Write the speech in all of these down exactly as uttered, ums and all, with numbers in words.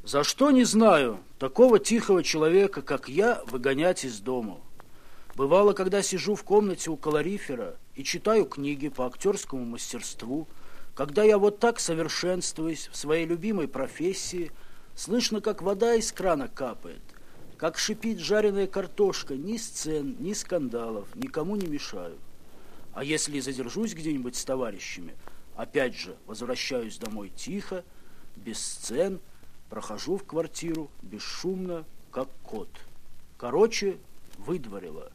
За что, не знаю, такого тихого человека, как я, выгонять из дому. Бывало, когда сижу в комнате у калорифера и читаю книги по актерскому мастерству, когда я вот так совершенствуюсь в своей любимой профессии, слышно, как вода из крана капает, как шипит жареная картошка, ни сцен, ни скандалов, никому не мешаю. А если задержусь где-нибудь с товарищами, опять же возвращаюсь домой тихо, без сцен, прохожу в квартиру бесшумно, как кот. Короче, выдворило.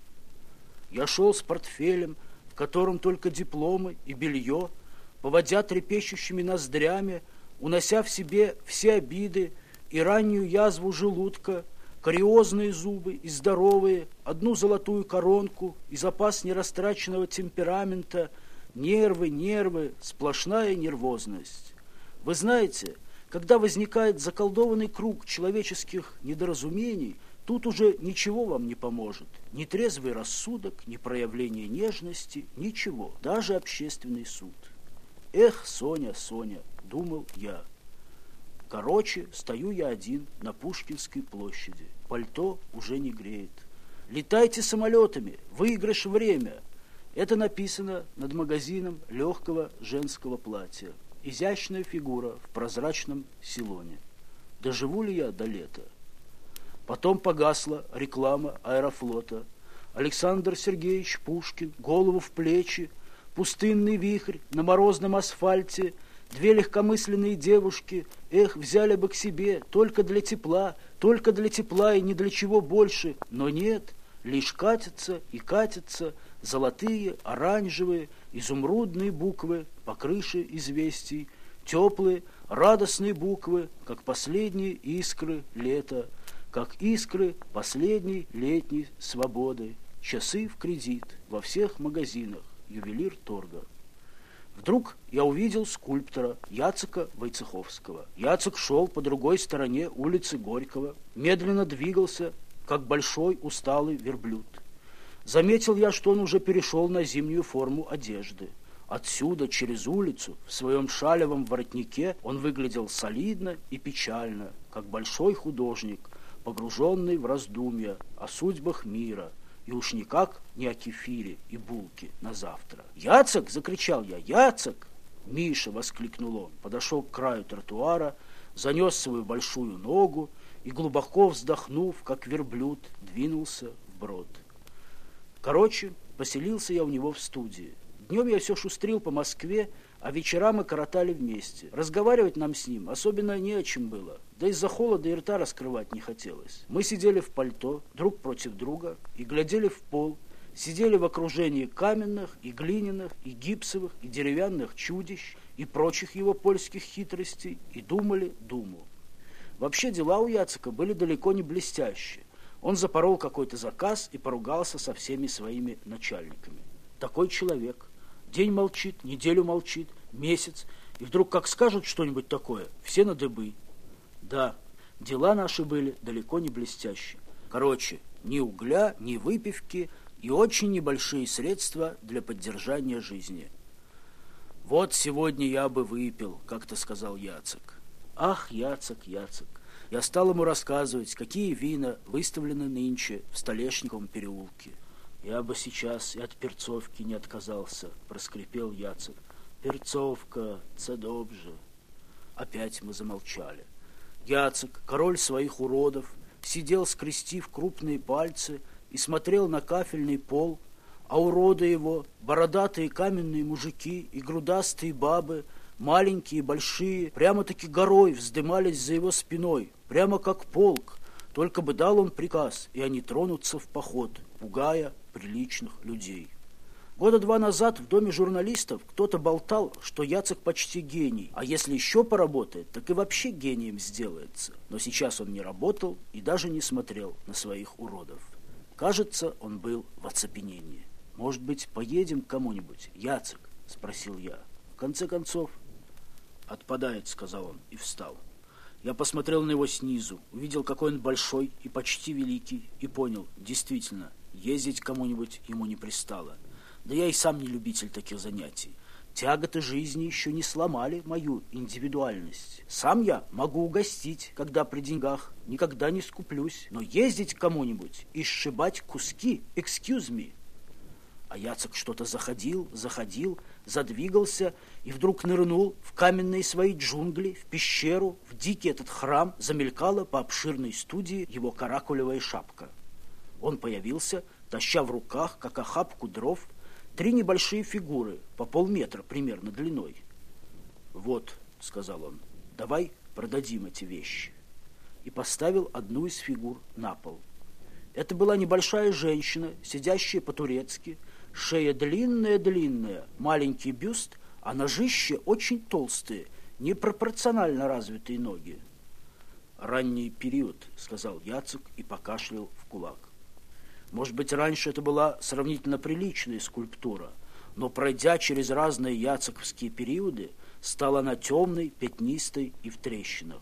Я шел с портфелем, в котором только дипломы и белье, поводя трепещущими ноздрями, унося в себе все обиды и раннюю язву желудка, кариозные зубы и здоровые, одну золотую коронку и запас нерастраченного темперамента, нервы, нервы, сплошная нервозность. Вы знаете, когда возникает заколдованный круг человеческих недоразумений, тут уже ничего вам не поможет. Ни трезвый рассудок, ни проявление нежности, ничего, даже общественный суд. Эх, Соня, Соня, думал я. Короче, стою я один на Пушкинской площади. Пальто уже не греет. Летайте самолетами, выигрыш время. Это написано над магазином легкого женского платья. Изящная фигура в прозрачном силоне. Доживу ли я до лета? Потом погасла реклама Аэрофлота. Александр Сергеевич Пушкин, голову в плечи, пустынный вихрь на морозном асфальте, две легкомысленные девушки, эх, взяли бы к себе, только для тепла, только для тепла и ни для чего больше. Но нет, лишь катятся и катятся золотые, оранжевые, изумрудные буквы по крыше известий, теплые, радостные буквы, как последние искры лета, как искры последней летней свободы, часы в кредит во всех магазинах, ювелир торга. Вдруг я увидел скульптора Яцека Войцеховского. Яцек шел по другой стороне улицы Горького, медленно двигался, как большой усталый верблюд. Заметил я, что он уже перешел на зимнюю форму одежды. Отсюда, через улицу, в своем шалевом воротнике, он выглядел солидно и печально, как большой художник, погруженный в раздумья о судьбах мира, и уж никак не о кефире и булке на завтра. «Яцек!» — закричал я. «Яцек!» «Миша!» — воскликнул он, подошел к краю тротуара, занес свою большую ногу и, глубоко вздохнув, как верблюд, двинулся вброд. Короче, поселился я у него в студии. Днем я все шустрил по Москве, а вечера мы коротали вместе. Разговаривать нам с ним особенно не о чем было, да из-за холода и рта раскрывать не хотелось. Мы сидели в пальто, друг против друга, и глядели в пол, сидели в окружении каменных и глиняных, и гипсовых, и деревянных чудищ, и прочих его польских хитростей, и думали думу. Вообще дела у Яцека были далеко не блестящие. Он запорол какой-то заказ и поругался со всеми своими начальниками. Такой человек. День молчит, неделю молчит, месяц, и вдруг как скажут что-нибудь такое, все на дыбы. Да, дела наши были далеко не блестящие. Короче, ни угля, ни выпивки и очень небольшие средства для поддержания жизни. «Вот сегодня я бы выпил», — как-то сказал Яцек. Ах, Яцек, Яцек. Я стал ему рассказывать, какие вина выставлены нынче в Столешниковом переулке. «Я бы сейчас и от перцовки не отказался», — проскрипел Яцек. «Перцовка, це добже». Опять мы замолчали. Яцек, король своих уродов, сидел, скрестив крупные пальцы, и смотрел на кафельный пол, а уроды его, бородатые каменные мужики и грудастые бабы, маленькие и большие, прямо-таки горой вздымались за его спиной, прямо как полк, только бы дал он приказ, и они тронутся в поход, пугая приличных людей. Года два назад в доме журналистов кто-то болтал, что Яцек почти гений, а если еще поработает, так и вообще гением сделается. Но сейчас он не работал и даже не смотрел на своих уродов. Кажется, он был в оцепенении. «Может быть, поедем к кому-нибудь, Яцек?» – спросил я. В конце концов, «Отпадает», – сказал он и встал. Я посмотрел на него снизу, увидел, какой он большой и почти великий, и понял, действительно, ездить к кому-нибудь ему не пристало. Да я и сам не любитель таких занятий. тяготы жизни еще не сломали мою индивидуальность. Сам я могу угостить, когда при деньгах, никогда не скуплюсь, но ездить к кому-нибудь и сшибать куски, excuse me. А Яцек что-то заходил, заходил, задвигался и вдруг нырнул в каменные свои джунгли, в пещеру, в дикий этот храм, замелькала по обширной студии его каракулевая шапка. Он появился, таща в руках, как охапку дров, три небольшие фигуры, по полметра примерно длиной. «Вот», — сказал он, — «давай продадим эти вещи». И поставил одну из фигур на пол. Это была небольшая женщина, сидящая по-турецки, шея длинная-длинная, маленький бюст, а ножище очень толстые, непропорционально развитые ноги. «Ранний период», — сказал Яцек и покашлял в кулак. Может быть, раньше это была сравнительно приличная скульптура, но, пройдя через разные яцековские периоды, стала она темной, пятнистой и в трещинах.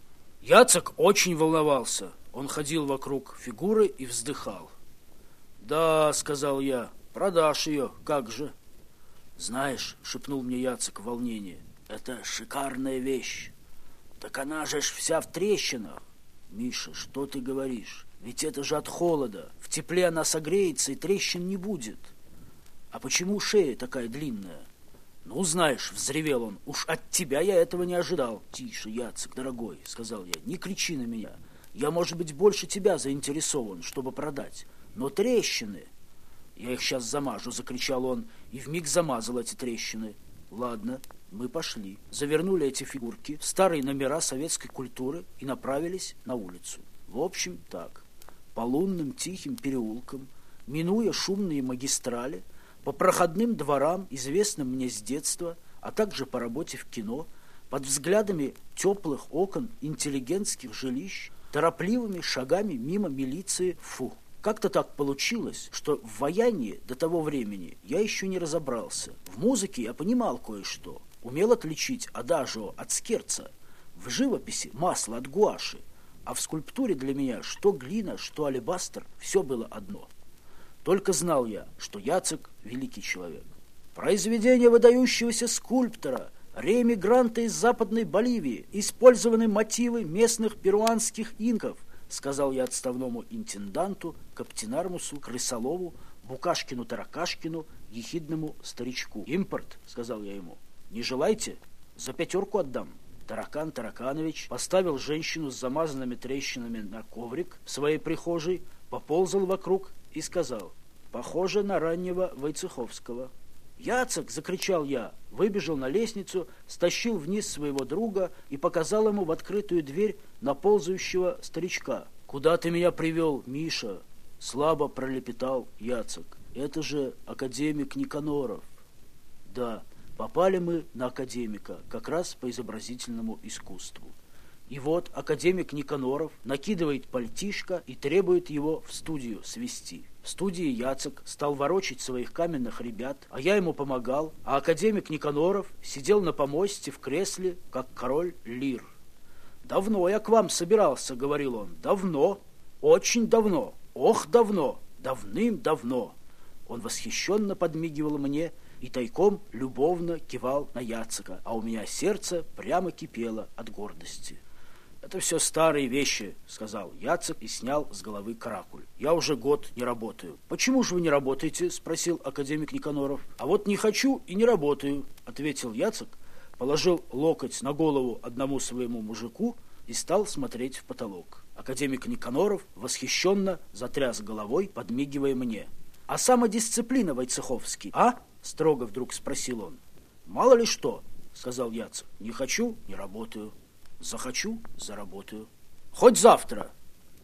Яцек очень волновался. Он ходил вокруг фигуры и вздыхал. «Да», — сказал я, — «продашь ее, как же?» «Знаешь», — шепнул мне Яцек в волнении, — «это шикарная вещь». «Так она же ж вся в трещинах». «Миша, что ты говоришь? Ведь это же от холода. В тепле она согреется, и трещин не будет». «А почему шея такая длинная?» «Ну, знаешь», — взревел он, — «уж от тебя я этого не ожидал». «Тише, Яцек, дорогой», — сказал я, — «не кричи на меня. Я, может быть, больше тебя заинтересован, чтобы продать. Но трещины...» «Я их сейчас замажу», — закричал он, и вмиг замазал эти трещины. «Ладно, мы пошли». Завернули эти фигурки в старые номера советской культуры и направились на улицу. В общем, так. По лунным тихим переулкам, минуя шумные магистрали, по проходным дворам, известным мне с детства, а также по работе в кино, под взглядами теплых окон интеллигентских жилищ, торопливыми шагами мимо милиции, фу. Как-то так получилось, что в ваянии до того времени я еще не разобрался. В музыке я понимал кое-что, умел отличить адажио от скерца, в живописи масло от гуаши, а в скульптуре для меня что глина, что алебастр, все было одно. Только знал я, что Яцек – великий человек. Произведение выдающегося скульптора, реэмигранта из Западной Боливии, использованы мотивы местных перуанских инков, сказал я отставному интенданту, Каптенармусу, Крысолову, Букашкину-Таракашкину, ехидному старичку. «Импорт», — сказал я ему, — «не желаете? За пятерку отдам». Таракан Тараканович поставил женщину с замазанными трещинами на коврик в своей прихожей, поползал вокруг и сказал: «Похоже на раннего Войцеховского». «Яцек!» — закричал я, выбежал на лестницу, стащил вниз своего друга и показал ему в открытую дверь на ползающего старичка. «Куда ты меня привел, Миша?» — слабо пролепетал Яцек. «Это же академик Никаноров». «Да, попали мы на академика, как раз по изобразительному искусству». И вот академик Никаноров накидывает пальтишко и требует его в студию свести. В студии Яцек стал ворочать своих каменных ребят, а я ему помогал, а академик Никаноров сидел на помосте в кресле, как король Лир. «Давно я к вам собирался», — говорил он, — «давно, очень давно, ох, давно, давным-давно». Он восхищенно подмигивал мне и тайком любовно кивал на Яцека, а у меня сердце прямо кипело от гордости. «Это все старые вещи», — сказал Яцек и снял с головы каракуль. «Я уже год не работаю». «Почему же вы не работаете?» — спросил академик Никаноров. «А вот не хочу и не работаю», — ответил Яцек, положил локоть на голову одному своему мужику и стал смотреть в потолок. Академик Никаноров восхищенно затряс головой, подмигивая мне. «А самодисциплина, Войцеховский, а?» — строго вдруг спросил он. «Мало ли что», — сказал Яцек. «Не хочу — не работаю. Захочу — заработаю. Хоть завтра».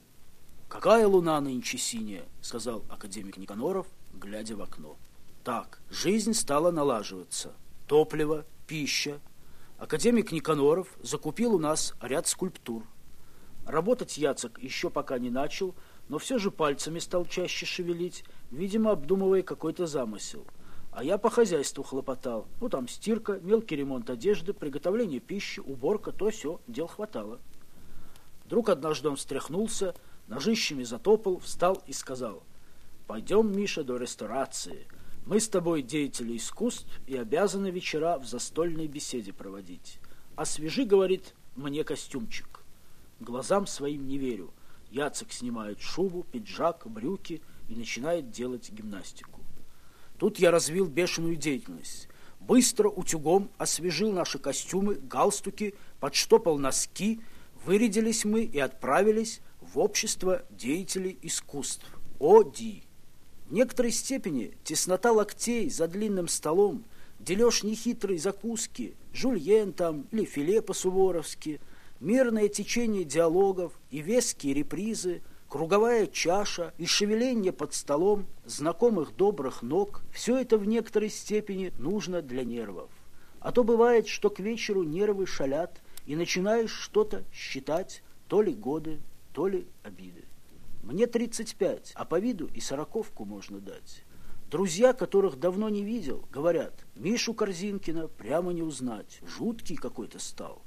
«Какая луна нынче синяя», — сказал академик Никаноров, глядя в окно. Так, жизнь стала налаживаться. Топливо, пища. Академик Никаноров закупил у нас ряд скульптур. Работать Яцек еще пока не начал, но все же пальцами стал чаще шевелить, видимо, обдумывая какой-то замысел. А я по хозяйству хлопотал. Ну, там стирка, мелкий ремонт одежды, приготовление пищи, уборка, то все, дел хватало. Вдруг однажды он встряхнулся, ножищами затопал, встал и сказал: «Пойдем, Миша, до ресторации. Мы с тобой деятели искусств и обязаны вечера в застольной беседе проводить. Освежи, говорит, мне костюмчик. Глазам своим не верю. Яцек снимает шубу, пиджак, брюки и начинает делать гимнастику. Тут я развил бешеную деятельность. Быстро утюгом освежил наши костюмы, галстуки, подштопал носки. Вырядились мы и отправились в общество деятелей искусств, ОДИ. В некоторой степени теснота локтей за длинным столом, дележ нехитрой закуски, жульен там или филе по-суворовски, мирное течение диалогов и веские репризы, круговая чаша и шевеление под столом знакомых добрых ног – все это в некоторой степени нужно для нервов. А то бывает, что к вечеру нервы шалят, и начинаешь что-то считать, то ли годы, то ли обиды. Мне тридцать пять, а по виду и сороковку можно дать. Друзья, которых давно не видел, говорят, Мишу Корзинкина прямо не узнать, жуткий какой-то стал.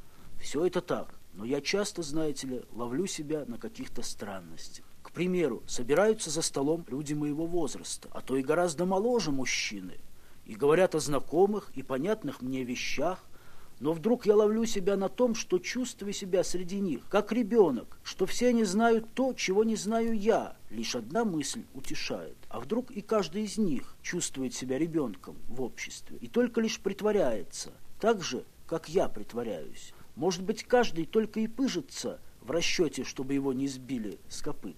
Все это так, но я часто, знаете ли, ловлю себя на каких-то странностях. К примеру, собираются за столом люди моего возраста, а то и гораздо моложе мужчины, и говорят о знакомых и понятных мне вещах, но вдруг я ловлю себя на том, что чувствую себя среди них, как ребенок, что все они знают то, чего не знаю я. Лишь одна мысль утешает. А вдруг и каждый из них чувствует себя ребенком в обществе и только лишь притворяется, так же, как я притворяюсь. Может быть, каждый только и пыжится в расчете, чтобы его не сбили с копыт.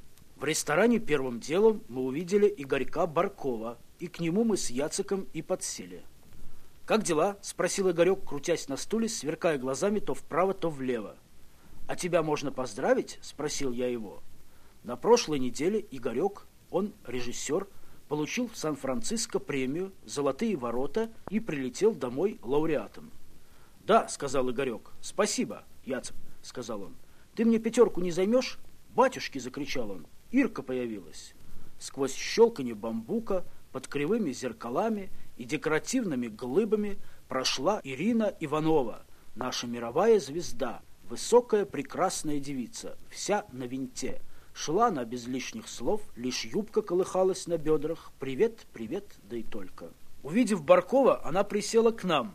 В ресторане первым делом мы увидели Игорька Баркова, и к нему мы с Яцеком и подсели. «Как дела?» – спросил Игорек, крутясь на стуле, сверкая глазами то вправо, то влево. «А тебя можно поздравить?» – спросил я его. На прошлой неделе Игорек, он режиссер, получил в Сан-Франциско премию «Золотые ворота» и прилетел домой лауреатом. «Да», – сказал Игорек. «Спасибо, Яцек», – сказал он. «Ты мне пятерку не займешь?» «Батюшки!» – закричал он. «Ирка появилась». Сквозь щелканье бамбука, под кривыми зеркалами и декоративными глыбами прошла Ирина Иванова, наша мировая звезда, высокая прекрасная девица, вся на винте. Шла она без лишних слов, лишь юбка колыхалась на бедрах. «Привет, привет», да и только. Увидев Баркова, она присела к нам,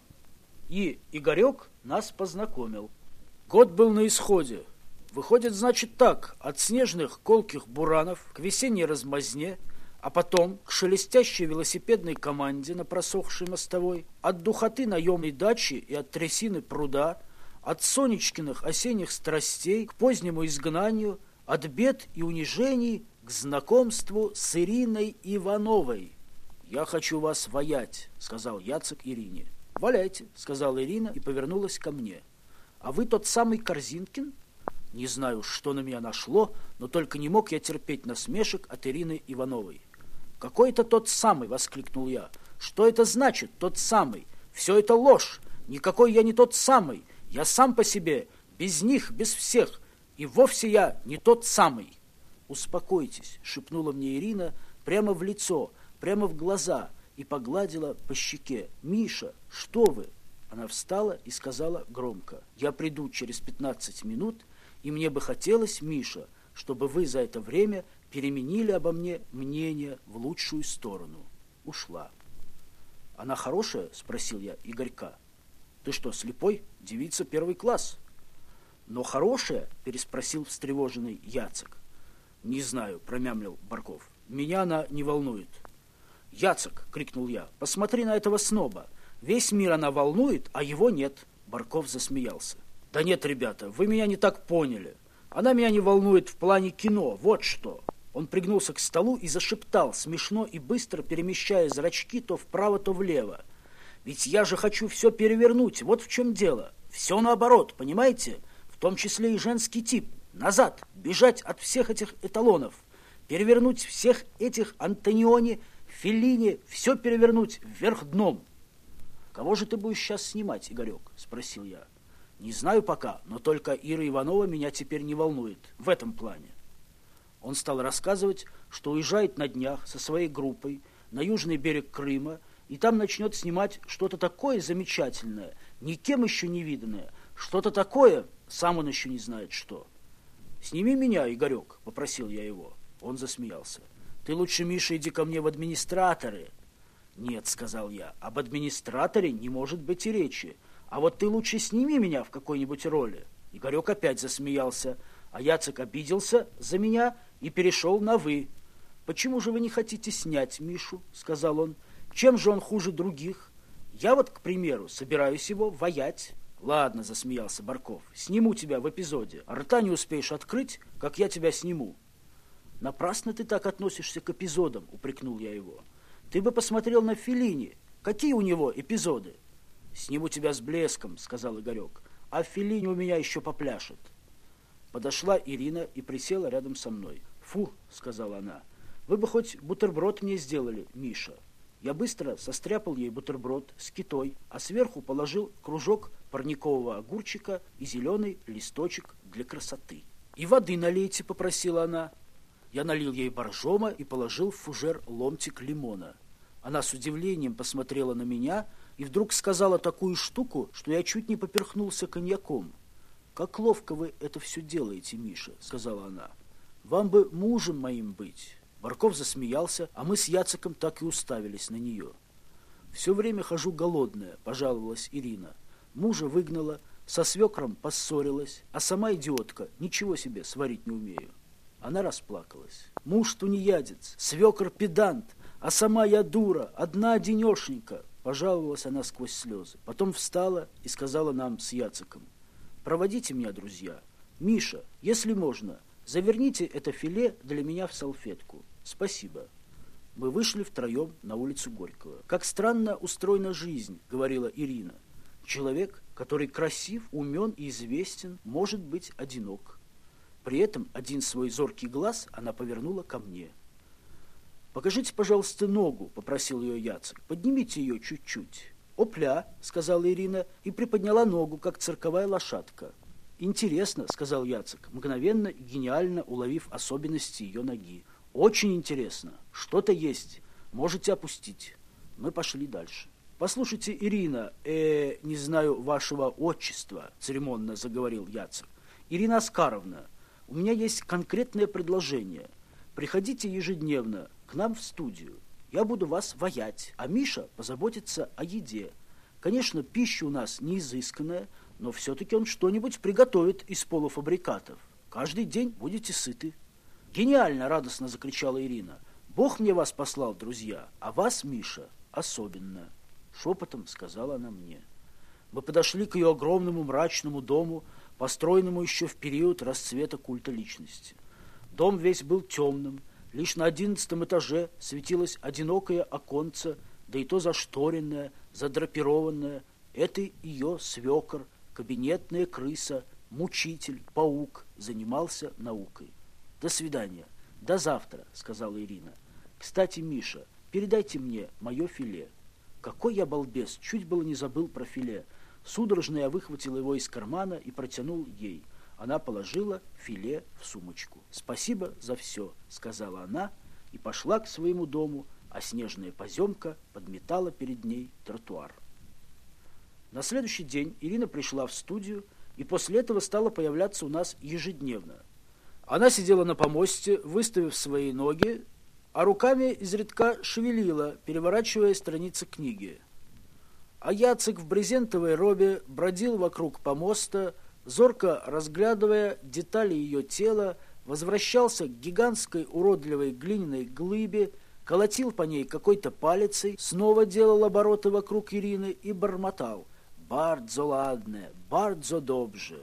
и Игорек нас познакомил. Год был на исходе. Выходит, значит так, от снежных колких буранов к весенней размазне, а потом к шелестящей велосипедной команде на просохшей мостовой, от духоты наемной дачи и от трясины пруда, от Сонечкиных осенних страстей к позднему изгнанию, от бед и унижений к знакомству с Ириной Ивановой. «Я хочу вас ваять», — сказал Яцек Ирине. «Валяйте», — сказала Ирина и повернулась ко мне. «А вы тот самый Корзинкин?» Не знаю, что на меня нашло, но только не мог я терпеть насмешек от Ирины Ивановой. «Какой это тот самый?» — воскликнул я. «Что это значит, тот самый? Все это ложь. Никакой я не тот самый. Я сам по себе, без них, без всех. И вовсе я не тот самый». «Успокойтесь», — шепнула мне Ирина прямо в лицо, прямо в глаза и погладила по щеке. «Миша, что вы?» Она встала и сказала громко. «Я приду через пятнадцать минут, и мне бы хотелось, Миша, чтобы вы за это время переменили обо мне мнение в лучшую сторону». Ушла. «Она хорошая?» – спросил я Игорька. «Ты что, слепой? Девица первый класс». «Но хорошая?» – переспросил встревоженный Яцек. «Не знаю», – промямлил Барков. «Меня она не волнует». «Яцек!» – крикнул я. «Посмотри на этого сноба. Весь мир она волнует, а его нет». Барков засмеялся. «Да нет, ребята, вы меня не так поняли. Она меня не волнует в плане кино, вот что». Он пригнулся к столу и зашептал, смешно и быстро перемещая зрачки то вправо, то влево. «Ведь я же хочу все перевернуть, вот в чем дело. Все наоборот, понимаете? В том числе и женский тип. Назад, бежать от всех этих эталонов. Перевернуть всех этих Антониони, Феллини, все перевернуть вверх дном». «Кого же ты будешь сейчас снимать, Игорек?» – спросил я. «Не знаю пока, но только Ира Иванова меня теперь не волнует в этом плане». Он стал рассказывать, что уезжает на днях со своей группой на южный берег Крыма, и там начнет снимать что-то такое замечательное, никем еще не виданное, что-то такое, сам он еще не знает что. «Сними меня, Игорек», – попросил я его. Он засмеялся. «Ты лучше, Миша, иди ко мне в администраторы. «Нет», — сказал я, — «об администраторе не может быть и речи. А вот ты лучше сними меня в какой-нибудь роли». Игорек опять засмеялся, а Яцек обиделся за меня и перешел на «вы». «Почему же вы не хотите снять Мишу?» — сказал он. «Чем же он хуже других? Я вот, к примеру, собираюсь его ваять». «Ладно», — засмеялся Барков, — «сниму тебя в эпизоде. Рта не успеешь открыть, как я тебя сниму». «Напрасно ты так относишься к эпизодам», — упрекнул я его. «Ты бы посмотрел на Феллини. Какие у него эпизоды?» «Сниму тебя с блеском», — сказал Игорек, — «а Феллини у меня еще попляшет». Подошла Ирина и присела рядом со мной. «Фу», — сказала она, — «вы бы хоть бутерброд мне сделали, Миша». Я быстро состряпал ей бутерброд с китой, а сверху положил кружок парникового огурчика и зеленый листочек для красоты. «И воды налейте», — попросила она. Я налил ей боржома и положил в фужер ломтик лимона. Она с удивлением посмотрела на меня и вдруг сказала такую штуку, что я чуть не поперхнулся коньяком. «Как ловко вы это все делаете, Миша», — сказала она. «Вам бы мужем моим быть». Барков засмеялся, а мы с Яцеком так и уставились на нее. «Все время хожу голодная», — пожаловалась Ирина. «Мужа выгнала, со свекром поссорилась, а сама идиотка, ничего себе сварить не умею». Она расплакалась. «Муж тунеядец, свекр педант, а сама я дура, одна одинешенька», — пожаловалась она сквозь слезы. Потом встала и сказала нам с Яцеком: «Проводите меня, друзья. Миша, если можно, заверните это филе для меня в салфетку. Спасибо». Мы вышли втроем на улицу Горького. «Как странно устроена жизнь», — говорила Ирина. «Человек, который красив, умен и известен, может быть одинок». При этом один свой зоркий глаз она повернула ко мне. «Покажите, пожалуйста, ногу», — попросил ее Яцек. «Поднимите ее чуть-чуть». «Опля», — сказала Ирина и приподняла ногу, как цирковая лошадка. «Интересно», — сказал Яцек, мгновенно и гениально уловив особенности ее ноги. «Очень интересно. Что-то есть. Можете опустить». Мы пошли дальше. «Послушайте, Ирина, э, не знаю вашего отчества», — церемонно заговорил Яцек. «Ирина Оскаровна, у меня есть конкретное предложение. Приходите ежедневно к нам в студию. Я буду вас ваять, а Миша позаботится о еде. Конечно, пища у нас не изысканная, но все-таки он что-нибудь приготовит из полуфабрикатов. Каждый день будете сыты». «Гениально!» — радостно закричала Ирина. «Бог мне вас послал, друзья, а вас, Миша, особенно», — шепотом сказала она мне. Мы подошли к ее огромному мрачному дому, построенному еще в период расцвета культа личности. Дом весь был темным, лишь на одиннадцатом этаже светилось одинокое оконце, да и то зашторенное, задрапированное. Это ее свекор, кабинетная крыса, мучитель, паук, занимался наукой. «До свидания. До завтра», — сказала Ирина. «Кстати, Миша, передайте мне мое филе». Какой я балбес, чуть было не забыл про филе. Судорожно я выхватил его из кармана и протянул ей. Она положила филе в сумочку. «Спасибо за все», — сказала она и пошла к своему дому, а снежная поземка подметала перед ней тротуар. На следующий день Ирина пришла в студию и после этого стала появляться у нас ежедневно. Она сидела на помосте, выставив свои ноги, а руками изредка шевелила, переворачивая страницы книги. А Яцек в брезентовой робе бродил вокруг помоста, зорко разглядывая детали ее тела, возвращался к гигантской уродливой глиняной глыбе, колотил по ней какой-то палицей, снова делал обороты вокруг Ирины и бормотал: «Бардзо ладне, бардзо добже».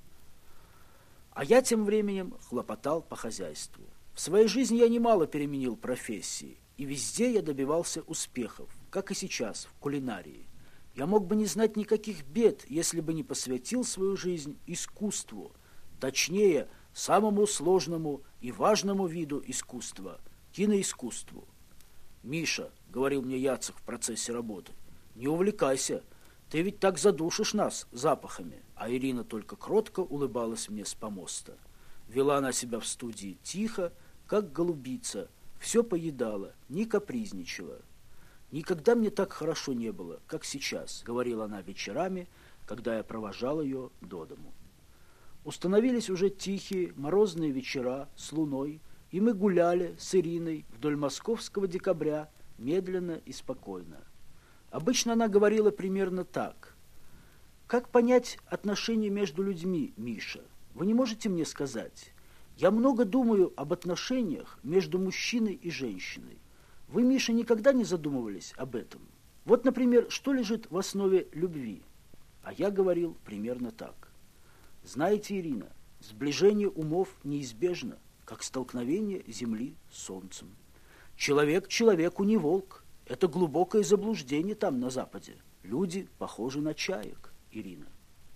А я тем временем хлопотал по хозяйству. В своей жизни я немало переменил профессии, и везде я добивался успехов, как и сейчас, в кулинарии. Я мог бы не знать никаких бед, если бы не посвятил свою жизнь искусству, точнее, самому сложному и важному виду искусства – киноискусству. «Миша», – говорил мне Яцек в процессе работы, – «не увлекайся, ты ведь так задушишь нас запахами». А Ирина только кротко улыбалась мне с помоста. Вела она себя в студии тихо, как голубица, все поедала, не капризничала. «Никогда мне так хорошо не было, как сейчас», — говорила она вечерами, когда я провожал ее до дому. Установились уже тихие морозные вечера с луной, и мы гуляли с Ириной вдоль московского декабря медленно и спокойно. Обычно она говорила примерно так. «Как понять отношения между людьми, Миша? Вы не можете мне сказать? Я много думаю об отношениях между мужчиной и женщиной. Вы, Миша, никогда не задумывались об этом? Вот, например, что лежит в основе любви?» А я говорил примерно так. «Знаете, Ирина, сближение умов неизбежно, как столкновение Земли с Солнцем. Человек человеку не волк. Это глубокое заблуждение там, на Западе. Люди похожи на чаек, Ирина».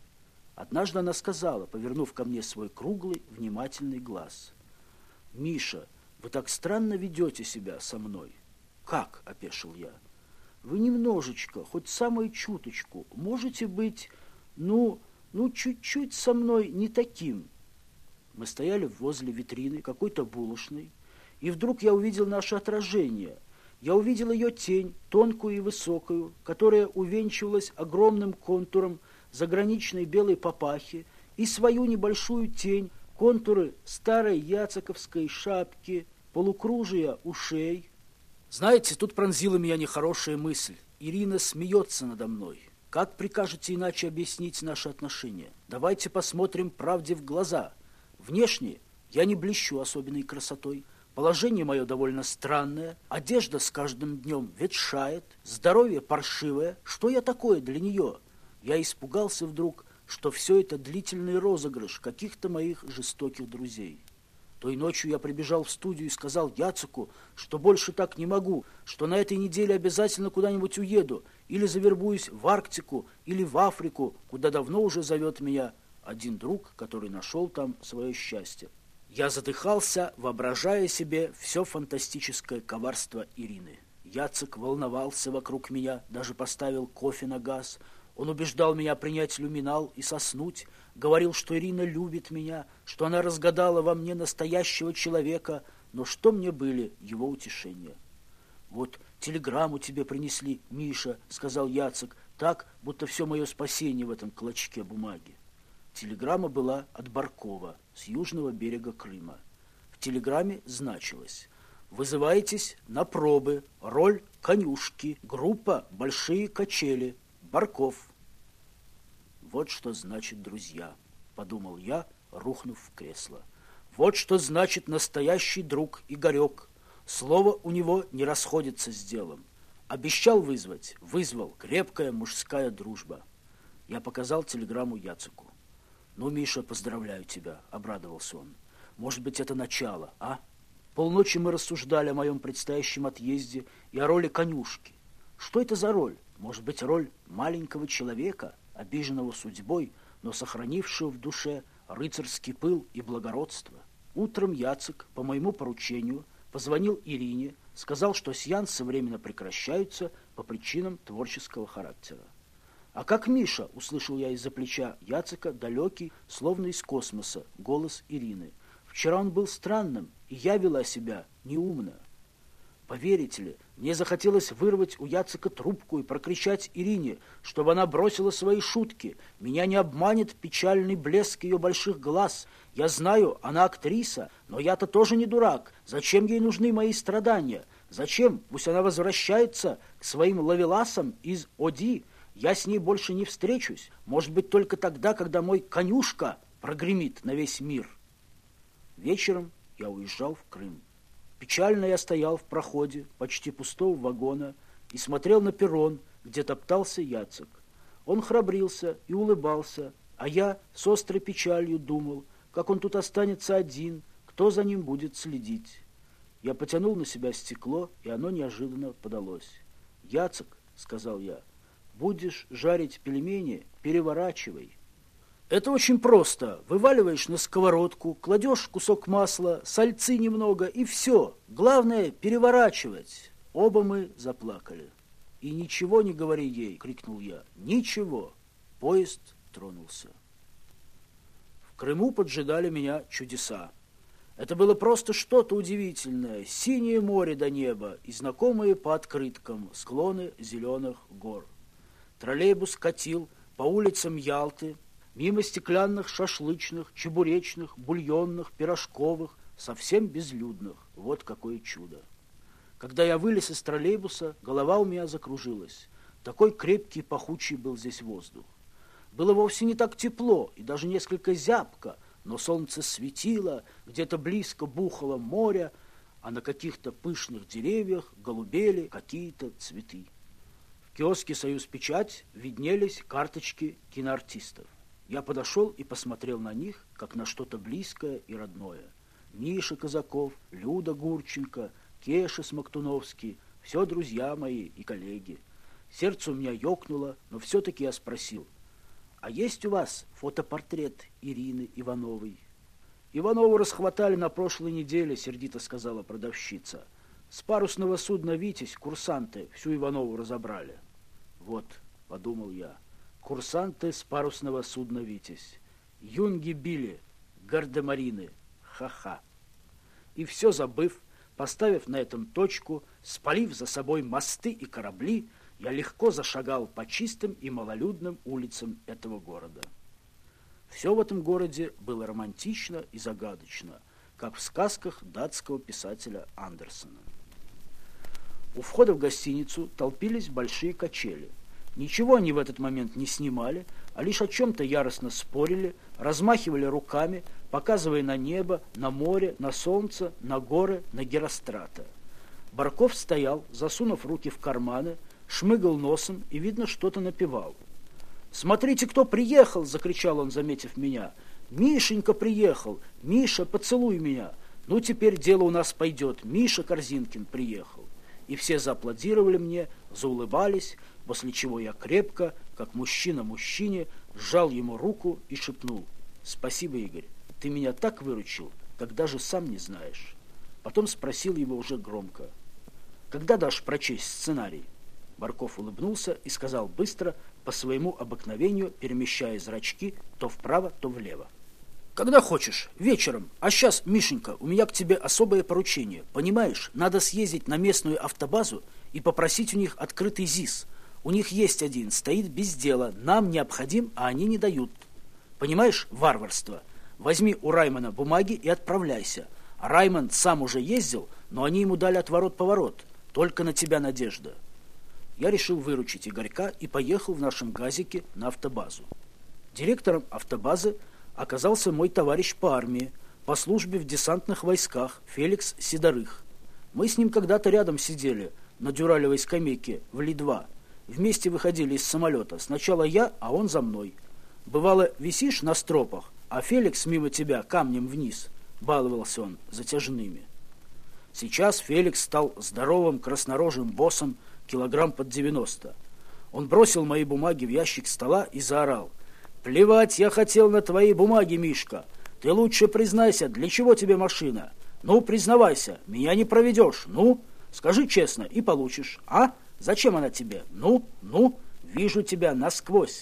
Однажды она сказала, повернув ко мне свой круглый, внимательный глаз: «Миша, вы так странно ведете себя со мной». «Как?» – опешил я. «Вы немножечко, хоть самую чуточку, можете быть, ну, ну, чуть-чуть со мной не таким». Мы стояли возле витрины какой-то булочной, и вдруг я увидел наше отражение. Я увидел ее тень, тонкую и высокую, которая увенчивалась огромным контуром заграничной белой папахи, и свою небольшую тень, контуры старой яцековской шапки, полукружия ушей. Знаете, тут пронзила меня нехорошая мысль. Ирина смеется надо мной. Как прикажете иначе объяснить наши отношения? Давайте посмотрим правде в глаза. Внешне я не блещу особенной красотой. Положение мое довольно странное. Одежда с каждым днем ветшает. Здоровье паршивое. Что я такое для нее? Я испугался вдруг, что все это длительный розыгрыш каких-то моих жестоких друзей. Той ночью я прибежал в студию и сказал Яцеку, что больше так не могу, что на этой неделе обязательно куда-нибудь уеду, или завербуюсь в Арктику, или в Африку, куда давно уже зовет меня один друг, который нашел там свое счастье. Я задыхался, воображая себе все фантастическое коварство Ирины. Яцек волновался вокруг меня, даже поставил кофе на газ. Он убеждал меня принять люминал и соснуть, говорил, что Ирина любит меня, что она разгадала во мне настоящего человека, но что мне были его утешения? «Вот телеграмму тебе принесли, Миша», — сказал Яцек, так, будто все мое спасение в этом клочке бумаги. Телеграмма была от Баркова, с южного берега Крыма. В телеграмме значилось: «Вызываетесь на пробы, роль конюшки, группа «Большие качели», Барков». «Вот что значит друзья», — подумал я, рухнув в кресло. «Вот что значит настоящий друг Игорек. Слово у него не расходится с делом. Обещал вызвать, вызвал. Крепкая мужская дружба». Я показал телеграмму Яцеку. «Ну, Миша, поздравляю тебя», — обрадовался он. «Может быть, это начало, а?» Полночи мы рассуждали о моем предстоящем отъезде и о роли конюшки. Что это за роль? Может быть, роль маленького человека, обиженного судьбой, но сохранившего в душе рыцарский пыл и благородство. Утром Яцек, по моему поручению, позвонил Ирине, сказал, что сеансы временно прекращаются по причинам творческого характера. «А как Миша?» — услышал я из-за плеча Яцека далекий, словно из космоса, голос Ирины. «Вчера он был странным, и я вела себя неумно». Поверите ли, мне захотелось вырвать у Яцека трубку и прокричать Ирине, чтобы она бросила свои шутки. Меня не обманет печальный блеск ее больших глаз. Я знаю, она актриса, но я-то тоже не дурак. Зачем ей нужны мои страдания? Зачем? Пусть она возвращается к своим ловеласам из Оди. Я с ней больше не встречусь. Может быть, только тогда, когда мой конюшка прогремит на весь мир. Вечером я уезжал в Крым. Печально я стоял в проходе почти пустого вагона и смотрел на перрон, где топтался Яцек. Он храбрился и улыбался, а я с острой печалью думал, как он тут останется один, кто за ним будет следить. Я потянул на себя стекло, и оно неожиданно подалось. «Яцек», — сказал я, — «будешь жарить пельмени, переворачивай». Это очень просто. Вываливаешь на сковородку, кладешь кусок масла, сальцы немного, и все. Главное – переворачивать. Оба мы заплакали. «И ничего не говори ей!» – крикнул я. «Ничего!» Поезд тронулся. В Крыму поджидали меня чудеса. Это было просто что-то удивительное. Синее море до неба и знакомые по открыткам склоны зеленых гор. Троллейбус катил по улицам Ялты, мимо стеклянных шашлычных, чебуречных, бульонных, пирожковых, совсем безлюдных. Вот какое чудо! Когда я вылез из троллейбуса, голова у меня закружилась. Такой крепкий и пахучий был здесь воздух. Было вовсе не так тепло и даже несколько зябко, но солнце светило, где-то близко бухало море, а на каких-то пышных деревьях голубели какие-то цветы. В киоске «Союз Печать» виднелись карточки киноартистов. Я подошел и посмотрел на них, как на что-то близкое и родное. Миша Казаков, Люда Гурченко, Кеша Смоктуновский – все друзья мои и коллеги. Сердце у меня ёкнуло, но все-таки я спросил: «А есть у вас фотопортрет Ирины Ивановой?» «Иванову расхватали на прошлой неделе», — сердито сказала продавщица. «С парусного судна «Витязь» курсанты всю Иванову разобрали». «Вот», — подумал я, — «курсанты с парусного судна «Витязь». Юнги били, гардемарины, ха-ха». И все забыв, поставив на этом точку, спалив за собой мосты и корабли, я легко зашагал по чистым и малолюдным улицам этого города. Все в этом городе было романтично и загадочно, как в сказках датского писателя Андерсена. У входа в гостиницу толпились большие качели. Ничего они в этот момент не снимали, а лишь о чем-то яростно спорили, размахивали руками, показывая на небо, на море, на солнце, на горы, на Герострата. Барков стоял, засунув руки в карманы, шмыгал носом и, видно, что-то напевал. «Смотрите, кто приехал!» — закричал он, заметив меня. «Мишенька приехал! Миша, поцелуй меня! Ну, теперь дело у нас пойдет. Миша Корзинкин приехал!» И все зааплодировали мне, заулыбались, после чего я крепко, как мужчина мужчине, сжал ему руку и шепнул: «Спасибо, Игорь, ты меня так выручил, как даже сам не знаешь». Потом спросил его уже громко: «Когда дашь прочесть сценарий?» Барков улыбнулся и сказал быстро, по своему обыкновению, перемещая зрачки то вправо, то влево: «Когда хочешь, вечером. А сейчас, Мишенька, у меня к тебе особое поручение. Понимаешь, надо съездить на местную автобазу и попросить у них открытый ЗИС. У них есть один, стоит без дела, нам необходим, а они не дают. Понимаешь, варварство. Возьми у Раймона бумаги и отправляйся. А Раймон сам уже ездил, но они ему дали отворот-поворот. Только на тебя надежда». Я решил выручить Игорька и поехал в нашем газике на автобазу. Директором автобазы оказался мой товарищ по армии, по службе в десантных войсках Феликс Сидорых. Мы с ним когда-то рядом сидели на дюралевой скамейке в Ли два. Вместе выходили из самолета. Сначала я, а он за мной. Бывало, висишь на стропах, а Феликс мимо тебя камнем вниз. Баловался он затяжными. Сейчас Феликс стал здоровым краснорожим боссом, килограмм под девяносто. Он бросил мои бумаги в ящик стола и заорал: «Плевать я хотел на твои бумаги, Мишка. Ты лучше признайся, для чего тебе машина? Ну, признавайся, меня не проведешь. Ну, скажи честно и получишь. А? Зачем она тебе? Ну, ну, вижу тебя насквозь».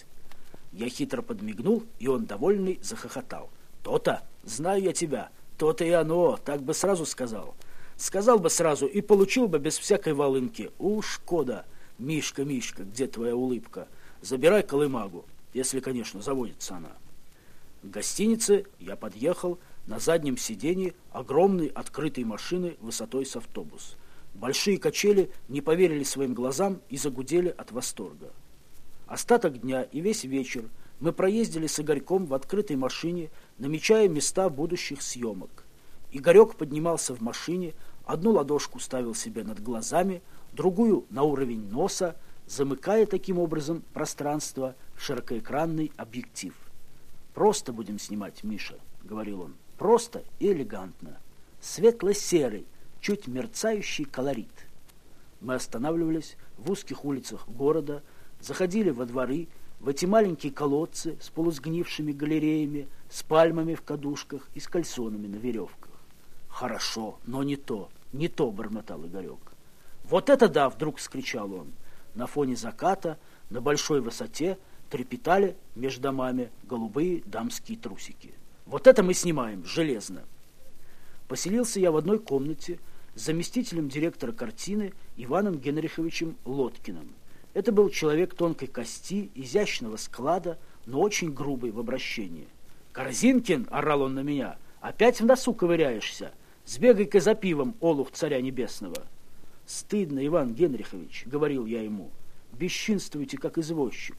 Я хитро подмигнул, и он, довольный, захохотал. «То-то, знаю я тебя, то-то и оно, так бы сразу сказал. Сказал бы сразу и получил бы без всякой волынки. У, шкода. Мишка, Мишка, где твоя улыбка? Забирай колымагу, если, конечно, заводится она». К гостинице я подъехал, на заднем сиденье огромной открытой машины высотой с автобус. Большие качели не поверили своим глазам и загудели от восторга. Остаток дня и весь вечер мы проездили с Игорьком в открытой машине, намечая места будущих съемок. Игорек поднимался в машине, одну ладошку ставил себе над глазами, другую на уровень носа, замыкая таким образом пространство в широкоэкранный объектив. «Просто будем снимать, Миша», — говорил он, — «просто и элегантно. Светло-серый, чуть мерцающий колорит». Мы останавливались в узких улицах города, заходили во дворы, в эти маленькие колодцы с полусгнившими галереями, с пальмами в кадушках и с кальсонами на веревках. «Хорошо, но не то, не то», — бормотал Игорек. «Вот это да!» — вдруг вскричал он. На фоне заката, на большой высоте, трепетали между домами голубые дамские трусики. «Вот это мы снимаем, железно!» Поселился я в одной комнате с заместителем директора картины Иваном Генриховичем Лоткиным. Это был человек тонкой кости, изящного склада, но очень грубый в обращении. «Корзинкин!» — орал он на меня. «Опять в носу ковыряешься? Сбегай-ка за пивом, олух царя небесного!» «Стыдно, Иван Генрихович», — говорил я ему, — «бесчинствуйте, как извозчик».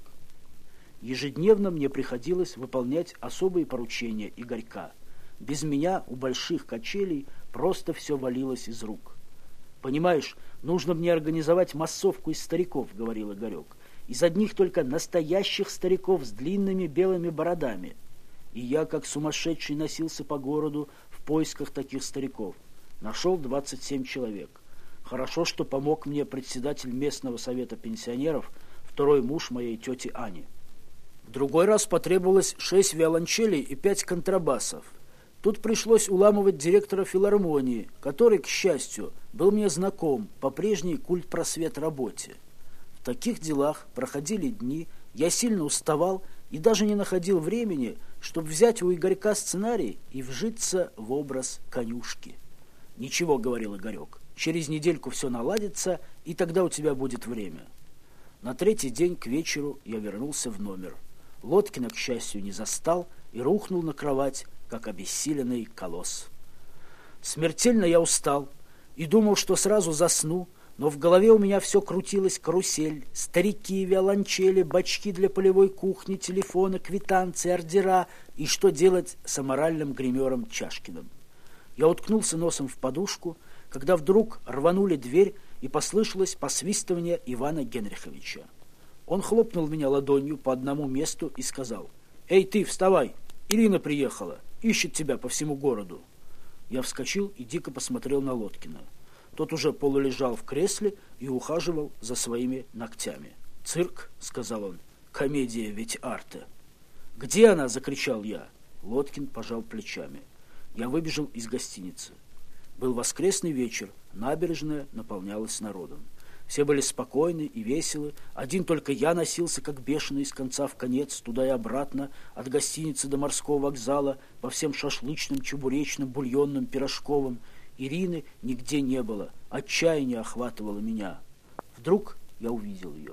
Ежедневно мне приходилось выполнять особые поручения Игорька. Без меня у больших качелей просто все валилось из рук. «Понимаешь, нужно мне организовать массовку из стариков», — говорил Игорек. «Из одних только настоящих стариков с длинными белыми бородами». И я, как сумасшедший, носился по городу в поисках таких стариков. Нашел двадцать семь человек. Хорошо, что помог мне председатель местного совета пенсионеров, второй муж моей тети Ани. В другой раз потребовалось шесть виолончелей и пять контрабасов. Тут пришлось уламывать директора филармонии, который, к счастью, был мне знаком по прежней культпросвет работе. В таких делах проходили дни, я сильно уставал и даже не находил времени, чтобы взять у Игорька сценарий и вжиться в образ конюшки. «Ничего», — говорил Игорек, — «через недельку все наладится, и тогда у тебя будет время». На третий день к вечеру я вернулся в номер. Лодкина, к счастью, не застал и рухнул на кровать, как обессиленный колосс. Смертельно я устал и думал, что сразу засну, но в голове у меня все крутилось карусель. Старики, виолончели, бачки для полевой кухни, телефоны, квитанции, ордера и что делать с аморальным гримером Чашкиным. Я уткнулся носом в подушку, когда вдруг рванули дверь и послышалось посвистывание Ивана Генриховича. Он хлопнул меня ладонью по одному месту и сказал: «Эй, ты, вставай! Ирина приехала, ищет тебя по всему городу». Я вскочил и дико посмотрел на Лодкина. Тот уже полулежал в кресле и ухаживал за своими ногтями. «Цирк», — сказал он, — «комедия ведь арте». «Где она?» — закричал я. Лодкин пожал плечами. Я выбежал из гостиницы. Был воскресный вечер, набережная наполнялась народом. Все были спокойны и веселы. Один только я носился, как бешеный, из конца в конец, туда и обратно, от гостиницы до морского вокзала, по всем шашлычным, чебуречным, бульонным, пирожковым. Ирины нигде не было. Отчаяние охватывало меня. Вдруг я увидел ее.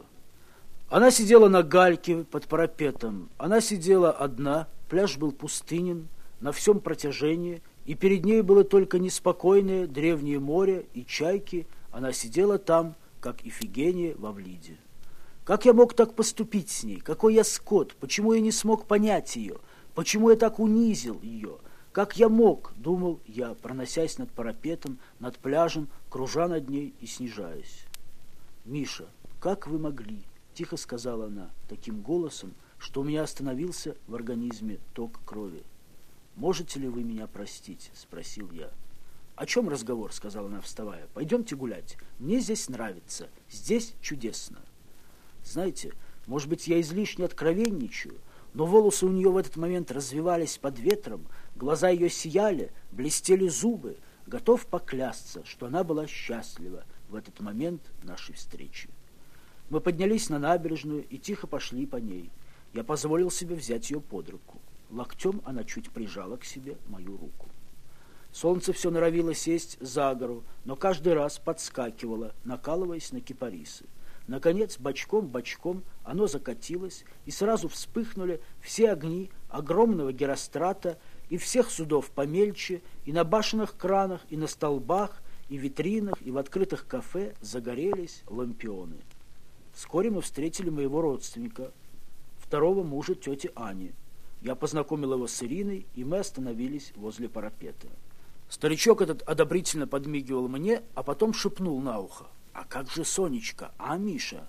Она сидела на гальке под парапетом. Она сидела одна, пляж был пустынен на всем протяжении, и перед ней было только неспокойное древнее море и чайки. Она сидела там, как Ифигения в Авлиде. Как я мог так поступить с ней? Какой я скот? Почему я не смог понять ее? Почему я так унизил ее? Как я мог, думал я, проносясь над парапетом, над пляжем, кружа над ней и снижаясь. «Миша, как вы могли?» — тихо сказала она, таким голосом, что у меня остановился в организме ток крови. «Можете ли вы меня простить?» — спросил я. «О чем разговор?» — сказала она, вставая. «Пойдемте гулять. Мне здесь нравится. Здесь чудесно». Знаете, может быть, я излишне откровенничаю, но волосы у нее в этот момент развивались под ветром, глаза ее сияли, блестели зубы. Готов поклясться, что она была счастлива в этот момент нашей встречи. Мы поднялись на набережную и тихо пошли по ней. Я позволил себе взять ее под руку. Локтем она чуть прижала к себе мою руку. Солнце все норовило сесть за гору, но каждый раз подскакивало, накалываясь на кипарисы. Наконец, бочком-бочком оно закатилось, и сразу вспыхнули все огни огромного Герострата и всех судов помельче, и на башенных кранах, и на столбах, и витринах, и в открытых кафе загорелись лампионы. Вскоре мы встретили моего родственника, второго мужа тети Ани. Я познакомил его с Ириной, и мы остановились возле парапета. Старичок этот одобрительно подмигивал мне, а потом шепнул на ухо: «А как же Сонечка, а Миша?»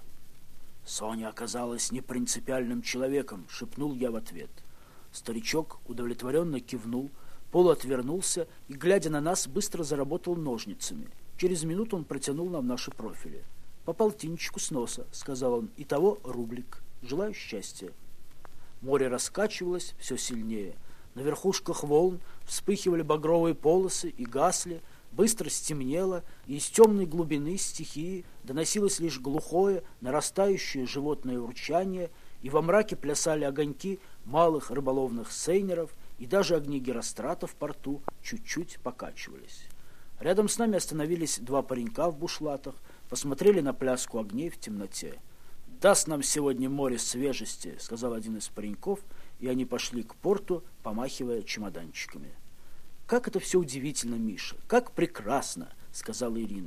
«Соня оказалась непринципиальным человеком», — шепнул я в ответ. Старичок удовлетворенно кивнул, полуотвернулся и, глядя на нас, быстро заработал ножницами. Через минуту он протянул нам наши профили. «По полтинничку с носа», — сказал он, — «итого рублик. Желаю счастья». Море раскачивалось все сильнее. На верхушках волн вспыхивали багровые полосы и гасли. Быстро стемнело, и из темной глубины стихии доносилось лишь глухое, нарастающее животное урчание, и во мраке плясали огоньки малых рыболовных сейнеров, и даже огни Герострата в порту чуть-чуть покачивались. Рядом с нами остановились два паренька в бушлатах, посмотрели на пляску огней в темноте. «Даст нам сегодня море свежести», — сказал один из пареньков, и они пошли к порту, помахивая чемоданчиками. «Как это все удивительно, Миша! Как прекрасно!» — сказала Ирина.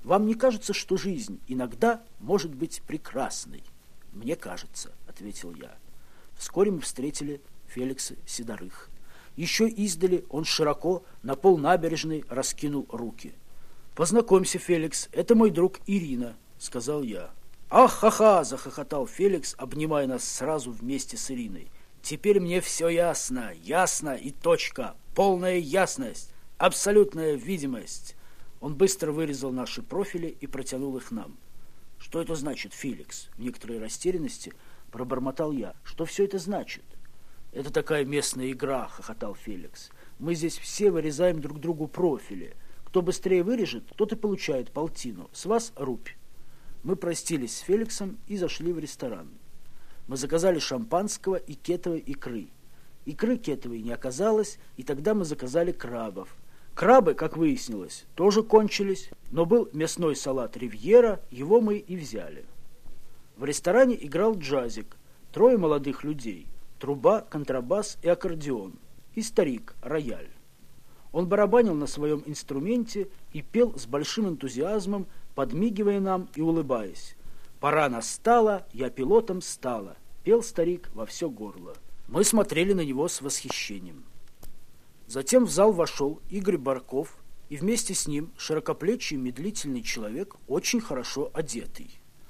Вам не кажется, что жизнь иногда может быть прекрасной? Мне кажется, ответил я. Вскоре мы встретили Феликса Сидорых. Еще издали он широко на пол набережной раскинул руки. «Познакомься, Феликс, это мой друг Ирина», — сказал я. «Ах-ха-ха!» — захохотал Феликс, обнимая нас сразу вместе с Ириной. «Теперь мне все ясно, ясно и точка, полная ясность, абсолютная видимость». Он быстро вырезал наши профили и протянул их нам. «Что это значит, Феликс?» В некоторой растерянности пробормотал я. «Что все это значит?» «Это такая местная игра», — хохотал Феликс. «Мы здесь все вырезаем друг другу профили. Кто быстрее вырежет, тот и получает полтину. С вас рубь». Мы простились с Феликсом и зашли в ресторан. Мы заказали шампанского и кетовой икры. Икры кетовой не оказалось, и тогда мы заказали крабов. Крабы, как выяснилось, тоже кончились, но был мясной салат «Ривьера», его мы и взяли. В ресторане играл джазик, трое молодых людей, труба, контрабас и аккордеон, и старик, рояль. Он барабанил на своем инструменте и пел с большим энтузиазмом, подмигивая нам и улыбаясь. «Пора настала, я пилотом стала», — пел старик во все горло. Мы смотрели на него с восхищением. Затем в зал вошел Игорь Барков, и вместе с ним широкоплечий медлительный человек, очень хорошо одетый.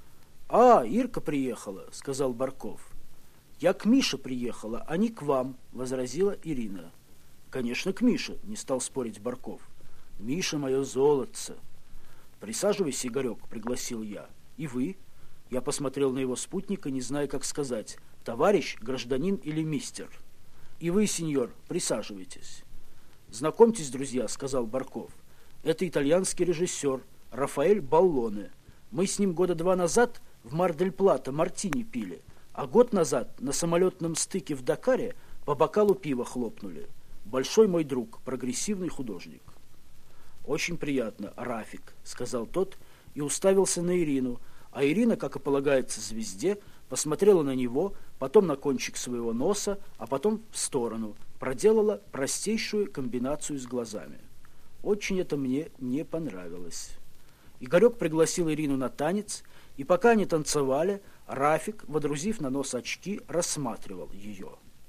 «А, Ирка приехала», — сказал Барков. «Я к Мише приехала, а не к вам», — возразила Ирина. «Конечно, к Мише», — не стал спорить Барков. «Миша мое золотце». «Присаживайся, Игорек», — пригласил я. «И вы?» Я посмотрел на его спутника, не зная, как сказать. «Товарищ, гражданин или мистер?» «И вы, сеньор, присаживайтесь». «Знакомьтесь, друзья», — сказал Барков. «Это итальянский режиссер Рафаэль Баллоне. Мы с ним года два назад в Мар-дель-Плата мартини пили, а год назад на самолетном стыке в Дакаре по бокалу пива хлопнули. Большой мой друг, прогрессивный художник». «Очень приятно, Рафик», — сказал тот и уставился на Ирину, а Ирина, как и полагается звезде, посмотрела на него, потом на кончик своего носа, а потом в сторону, проделала простейшую комбинацию с глазами. Очень это мне не понравилось. Игорек пригласил Ирину на танец, и пока они танцевали, Рафик, водрузив на нос очки, рассматривал ее.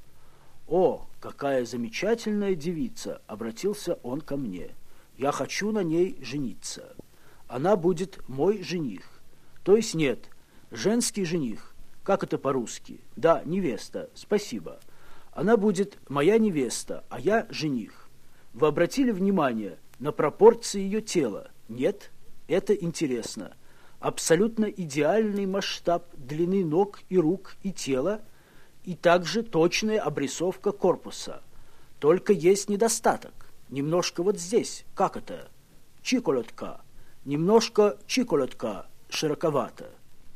«О, какая замечательная девица!» — обратился он ко мне. «Я хочу на ней жениться. Она будет мой жених. То есть нет, женский жених. Как это по-русски? Да, невеста, спасибо. Она будет моя невеста, а я жених. Вы обратили внимание на пропорции ее тела? Нет? Это интересно. Абсолютно идеальный масштаб длины ног и рук и тела, и также точная обрисовка корпуса. Только есть недостаток. Немножко вот здесь. Как это? Чиколотка. Немножко чиколотка. Широковато.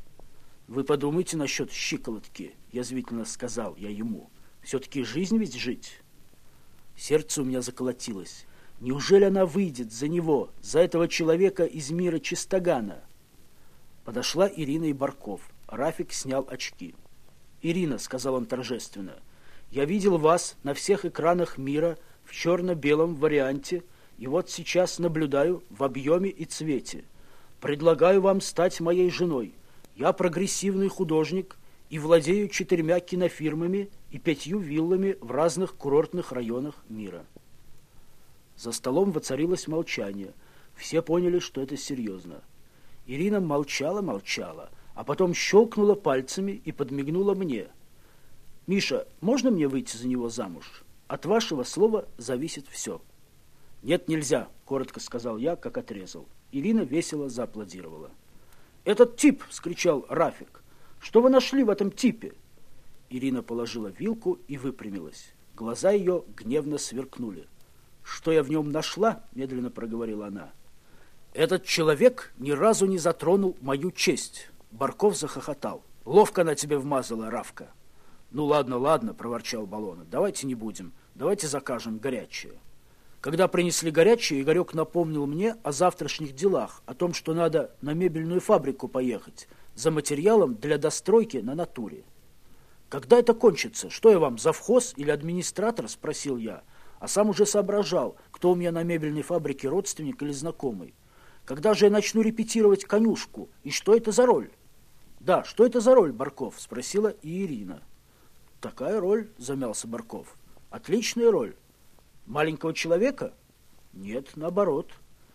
«Вы подумайте насчет щиколотки», — язвительно сказал я ему. «Все-таки жизнь ведь жить». Сердце у меня заколотилось. Неужели она выйдет за него, за этого человека из мира Чистогана? Подошла Ирина и Барков. Рафик снял очки. «Ирина», — сказал он торжественно, — «я видел вас на всех экранах мира в черно-белом варианте, и вот сейчас наблюдаю в объеме и цвете. Предлагаю вам стать моей женой. Я прогрессивный художник и владею четырьмя кинофирмами и пятью виллами в разных курортных районах мира». За столом воцарилось молчание. Все поняли, что это серьезно. Ирина молчала-молчала, а потом щелкнула пальцами и подмигнула мне. «Миша, можно мне выйти за него замуж? От вашего слова зависит все». «Нет, нельзя», — коротко сказал я, как отрезал. Ирина весело зааплодировала. «Этот тип!» — вскричал Рафик. «Что вы нашли в этом типе?» Ирина положила вилку и выпрямилась. Глаза ее гневно сверкнули. «Что я в нем нашла?» — медленно проговорила она. «Этот человек ни разу не затронул мою честь». Барков захохотал. «Ловко она тебе вмазала, Равка». «Ну ладно, ладно», — проворчал Баллона. «Давайте не будем. Давайте закажем горячее». Когда принесли горячее, Игорек напомнил мне о завтрашних делах, о том, что надо на мебельную фабрику поехать за материалом для достройки на натуре. «Когда это кончится? Что я вам, завхоз или администратор?» – спросил я, а сам уже соображал, кто у меня на мебельной фабрике родственник или знакомый. Когда же я начну репетировать конюшку? И что это за роль? Да, что это за роль, Барков? Спросила и Ирина. Такая роль, замялся Барков. Отличная роль. Маленького человека? Нет, наоборот.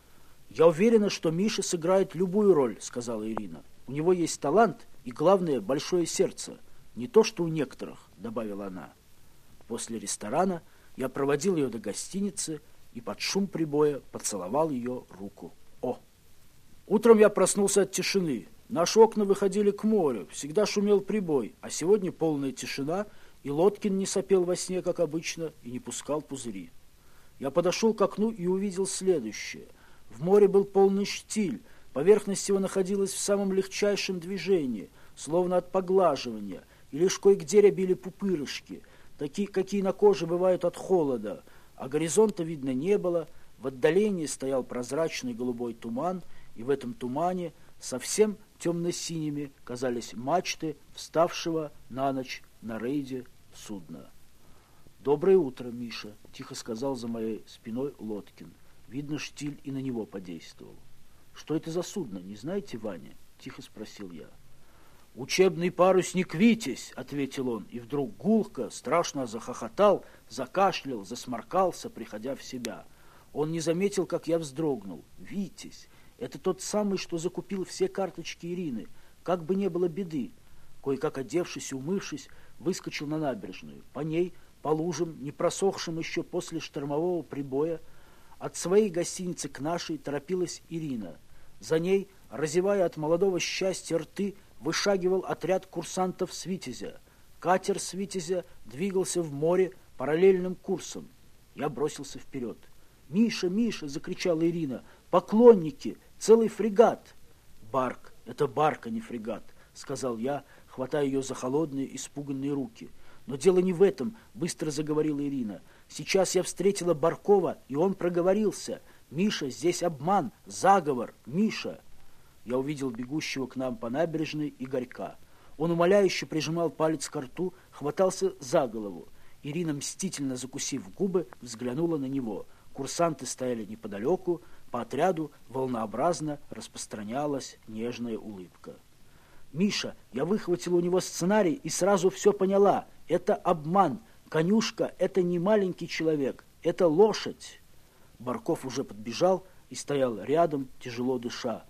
Я уверена, что Миша сыграет любую роль, сказала Ирина. У него есть талант и, главное, большое сердце. Не то, что у некоторых, добавила она. После ресторана я проводил ее до гостиницы и под шум прибоя поцеловал ее руку. О! Утром я проснулся от тишины. Наши окна выходили к морю, всегда шумел прибой, а сегодня полная тишина, и Лоткин не сопел во сне, как обычно, и не пускал пузыри. Я подошел к окну и увидел следующее. В море был полный штиль, поверхность его находилась в самом легчайшем движении, словно от поглаживания, и лишь кое-где рябили пупырышки, такие, какие на коже бывают от холода, а горизонта видно не было, в отдалении стоял прозрачный голубой туман, и в этом тумане совсем темно-синими казались мачты вставшего на ночь на рейде судна. «Доброе утро, Миша», — тихо сказал за моей спиной Лоткин. Видно, штиль и на него подействовал. «Что это за судно, не знаете, Ваня?» — тихо спросил я. «Учебный парусник «Витязь», — ответил он, и вдруг гулко, страшно захохотал, закашлял, засморкался, приходя в себя. Он не заметил, как я вздрогнул. «Витязь! Это тот самый, что закупил все карточки Ирины. Как бы не было беды». Кое-как одевшись и умывшись, выскочил на набережную. По ней, по лужам, не просохшим еще после штормового прибоя, от своей гостиницы к нашей торопилась Ирина. За ней, разевая от молодого счастья рты, вышагивал отряд курсантов с «Витязя». Катер с «Витязя» двигался в море параллельным курсом. Я бросился вперед. «Миша, Миша!» — закричала Ирина. «Поклонники! Целый фрегат!» «Барк! Это барк, а не фрегат!» — сказал я, хватая ее за холодные, испуганные руки. «Но дело не в этом!» — быстро заговорила Ирина. «Сейчас я встретила Баркова, и он проговорился. Миша, здесь обман, заговор! Миша!» Я увидел бегущего к нам по набережной Игорька. Он умоляюще прижимал палец к рту, хватался за голову. Ирина, мстительно закусив губы, взглянула на него. Курсанты стояли неподалеку, по отряду волнообразно распространялась нежная улыбка. «Миша, я выхватила у него сценарий и сразу все поняла. Это обман. Конюшка — это не маленький человек, это лошадь». Барков уже подбежал и стоял рядом, тяжело дыша.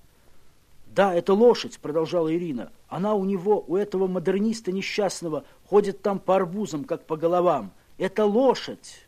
«Да, это лошадь», — продолжала Ирина. «Она у него, у этого модерниста несчастного, ходит там по арбузам, как по головам. Это лошадь».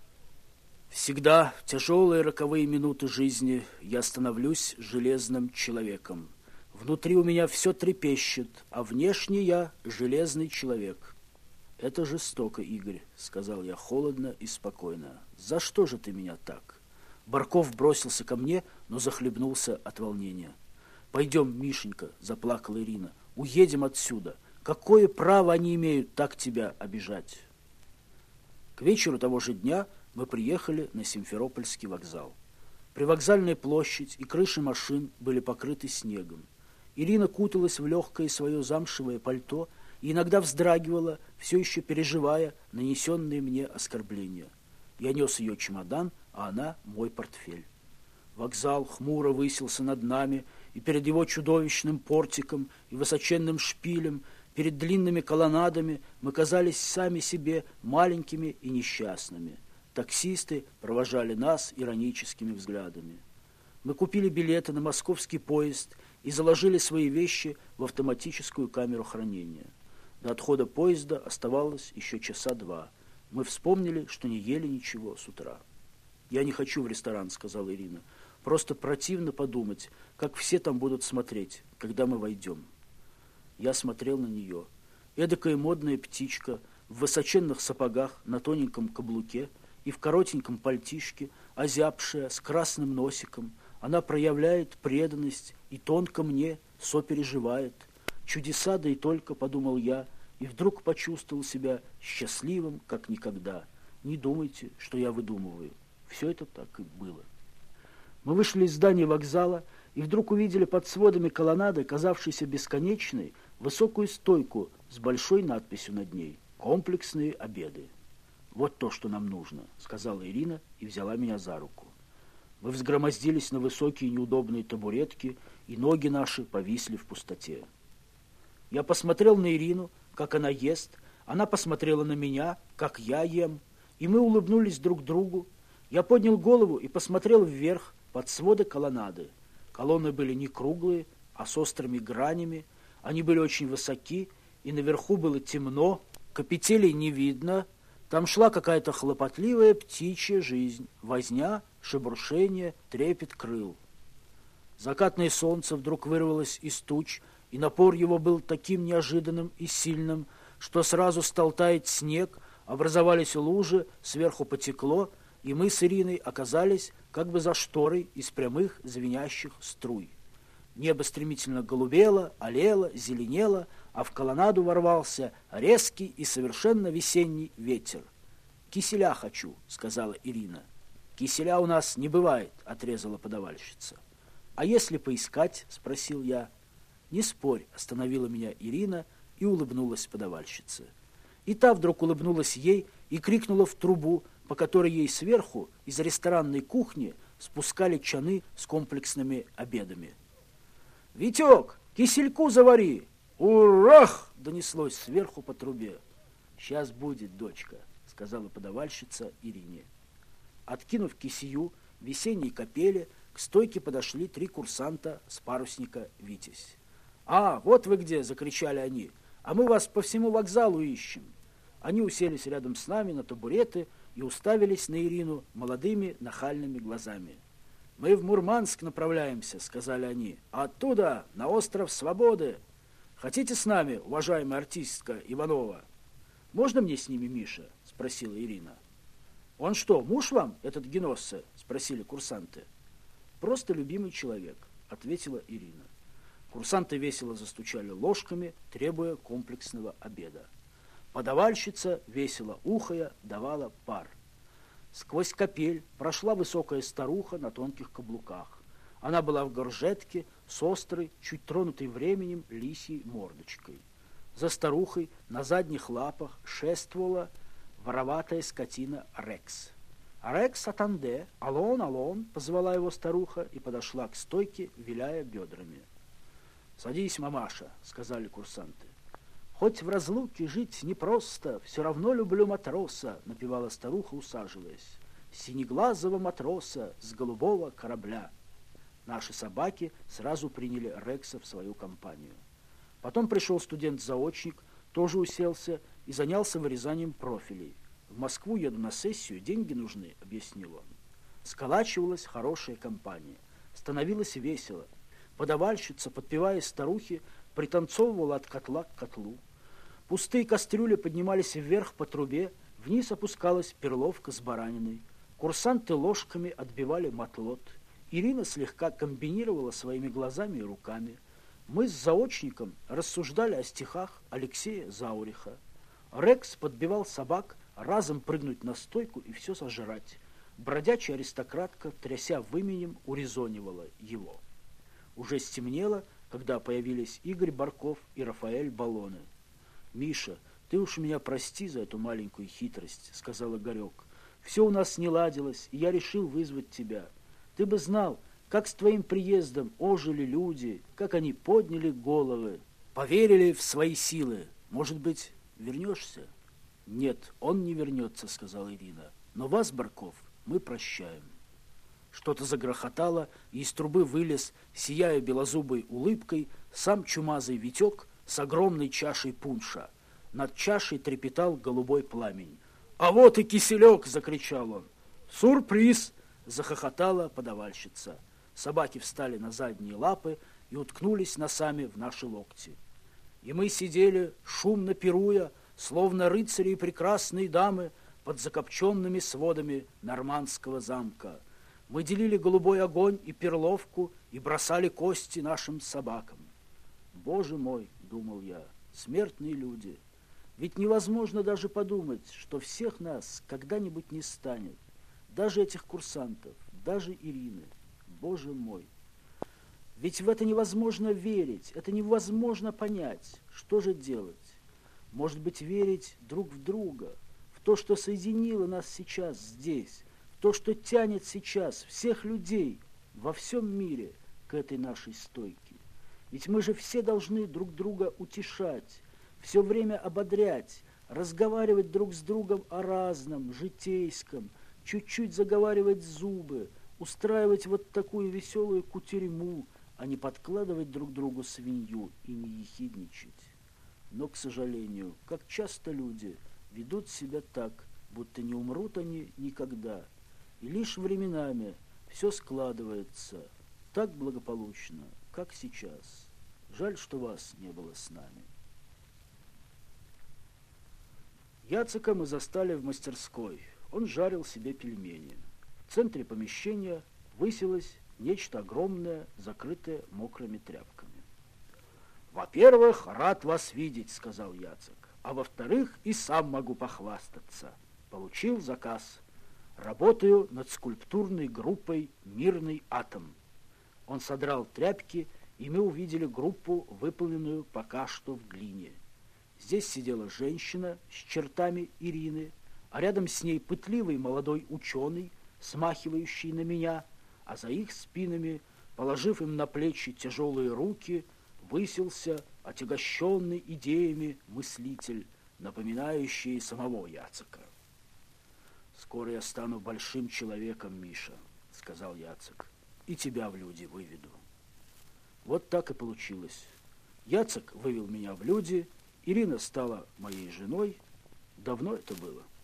Всегда в тяжелые роковые минуты жизни я становлюсь железным человеком. Внутри у меня все трепещет, а внешне я железный человек. «Это жестоко, Игорь», — сказал я холодно и спокойно. «За что же ты меня так?» Барков бросился ко мне, но захлебнулся от волнения. «Пойдем, Мишенька», — заплакала Ирина, — «уедем отсюда. Какое право они имеют так тебя обижать?» К вечеру того же дня мы приехали на Симферопольский вокзал. Привокзальная площадь и крыши машин были покрыты снегом. Ирина куталась в легкое свое замшевое пальто и иногда вздрагивала, все еще переживая нанесенные мне оскорбления. Я нес ее чемодан, а она мой портфель. Вокзал хмуро высился над нами, и перед его чудовищным портиком и высоченным шпилем, перед длинными колоннадами мы казались сами себе маленькими и несчастными. Таксисты провожали нас ироническими взглядами. Мы купили билеты на московский поезд и заложили свои вещи в автоматическую камеру хранения. До отхода поезда оставалось еще часа два. Мы вспомнили, что не ели ничего с утра. «Я не хочу в ресторан», — сказала Ирина. «Просто противно подумать, как все там будут смотреть, когда мы войдем». Я смотрел на нее. Эдакая модная птичка в высоченных сапогах на тоненьком каблуке и в коротеньком пальтишке, озябшая, с красным носиком. Она проявляет преданность и тонко мне сопереживает. Чудеса, да и только, подумал я, и вдруг почувствовал себя счастливым, как никогда. Не думайте, что я выдумываю. Все это так и было. Мы вышли из здания вокзала и вдруг увидели под сводами колоннады, казавшейся бесконечной, высокую стойку с большой надписью над ней «Комплексные обеды». «Вот то, что нам нужно», — сказала Ирина и взяла меня за руку. Мы взгромоздились на высокие неудобные табуретки, и ноги наши повисли в пустоте. Я посмотрел на Ирину, как она ест, она посмотрела на меня, как я ем, и мы улыбнулись друг другу. Я поднял голову и посмотрел вверх под своды колоннады. Колонны были не круглые, а с острыми гранями. Они были очень высоки, и наверху было темно, капителей не видно. Там шла какая-то хлопотливая птичья жизнь, возня, шебуршение, трепет крыл. Закатное солнце вдруг вырвалось из туч, и напор его был таким неожиданным и сильным, что сразу стал таять снег, образовались лужи, сверху потекло, и мы с Ириной оказались как бы за шторой из прямых звенящих струй. Небо стремительно голубело, алело, зеленело, а в колоннаду ворвался резкий и совершенно весенний ветер. «Киселя хочу», — сказала Ирина. «Киселя у нас не бывает», — отрезала подавальщица. «А если поискать?» — спросил я. «Не спорь», — остановила меня Ирина и улыбнулась подавальщице. И та вдруг улыбнулась ей и крикнула в трубу, по которой ей сверху из ресторанной кухни спускали чаны с комплексными обедами. «Витек, кисельку завари!» «Урах!» — донеслось сверху по трубе. «Сейчас будет, дочка», — сказала подавальщица Ирине. Откинув кисею в весенней капеле, к стойке подошли три курсанта с парусника «Витязь». «А, вот вы где!» — закричали они. «А мы вас по всему вокзалу ищем». Они уселись рядом с нами на табуреты и уставились на Ирину молодыми нахальными глазами. «Мы в Мурманск направляемся», — сказали они, — «а оттуда на остров Свободы. Хотите с нами, уважаемая артистка Иванова?» «Можно мне с ними, Миша?» — спросила Ирина. «Он что, муж вам, этот Геноссе?» — спросили курсанты. «Просто любимый человек», — ответила Ирина. Курсанты весело застучали ложками, требуя комплексного обеда. Подавальщица, весело ухая, давала пар. Сквозь капель прошла высокая старуха на тонких каблуках. Она была в горжетке с острой, чуть тронутой временем лисьей мордочкой. За старухой на задних лапах шествовала вороватая скотина Рекс. «Рекс атанде! Алон, алон!» — позвала его старуха и подошла к стойке, виляя бедрами. «Садись, мамаша», — сказали курсанты. «Хоть в разлуке жить непросто, все равно люблю матроса», — напевала старуха, усаживаясь. «Синеглазого матроса с голубого корабля». Наши собаки сразу приняли Рекса в свою компанию. Потом пришел студент-заочник, тоже уселся и занялся вырезанием профилей. «В Москву еду на сессию, деньги нужны», — объяснил он. Сколачивалась хорошая компания. Становилось весело. Подавальщица, подпевая старухе, пританцовывала от котла к котлу. Пустые кастрюли поднимались вверх по трубе, вниз опускалась перловка с бараниной. Курсанты ложками отбивали матлот. Ирина слегка комбинировала своими глазами и руками. Мы с заочником рассуждали о стихах Алексея Зауриха. Рекс подбивал собак разом прыгнуть на стойку и все сожрать. Бродячая аристократка, тряся выменем, урезонивала его. Уже стемнело, когда появились Игорь Барков и Рафаэль Баллоне. «Миша, ты уж меня прости за эту маленькую хитрость», — сказал Игорек. «Все у нас не ладилось, и я решил вызвать тебя. Ты бы знал, как с твоим приездом ожили люди, как они подняли головы, поверили в свои силы. Может быть, вернешься?» «Нет, он не вернется», — сказала Ирина. «Но вас, Барков, мы прощаем». Что-то загрохотало, и из трубы вылез, сияя белозубой улыбкой, сам чумазый Витек с огромной чашей пунша. Над чашей трепетал голубой пламень. «А вот и киселек!» — закричал он. «Сюрприз!» — захохотала подавальщица. Собаки встали на задние лапы и уткнулись носами в наши локти. И мы сидели, шумно пируя, словно рыцари и прекрасные дамы под закопченными сводами нормандского замка. Мы делили голубой огонь и перловку и бросали кости нашим собакам. «Боже мой!» — думал я, — «смертные люди! Ведь невозможно даже подумать, что всех нас когда-нибудь не станет, даже этих курсантов, даже Ирины. Боже мой! Ведь в это невозможно верить, это невозможно понять. Что же делать? Может быть, верить друг в друга, в то, что соединило нас сейчас здесь, в То, что тянет сейчас всех людей во всем мире к этой нашей стойке. Ведь мы же все должны друг друга утешать, все время ободрять, разговаривать друг с другом о разном, житейском, чуть-чуть заговаривать зубы, устраивать вот такую веселую кутерьму, а не подкладывать друг другу свинью и не ехидничать. Но, к сожалению, как часто люди ведут себя так, будто не умрут они никогда, и лишь временами все складывается так благополучно, как сейчас. Жаль, что вас не было с нами. Яцека мы застали в мастерской. Он жарил себе пельмени. В центре помещения высилось нечто огромное, закрытое мокрыми тряпками. «Во-первых, рад вас видеть», — сказал Яцек. «А во-вторых, и сам могу похвастаться. Получил заказ. Работаю над скульптурной группой «Мирный атом». Он содрал тряпки, и мы увидели группу, выполненную пока что в глине. Здесь сидела женщина с чертами Ирины, а рядом с ней пытливый молодой ученый, смахивающий на меня, а за их спинами, положив им на плечи тяжелые руки, высился отягощенный идеями мыслитель, напоминающий самого Яцека. «Скоро я стану большим человеком, Миша», — сказал Яцек, — «и тебя в люди выведу». Вот так и получилось. Яцек вывел меня в люди, Ирина стала моей женой. Давно это было.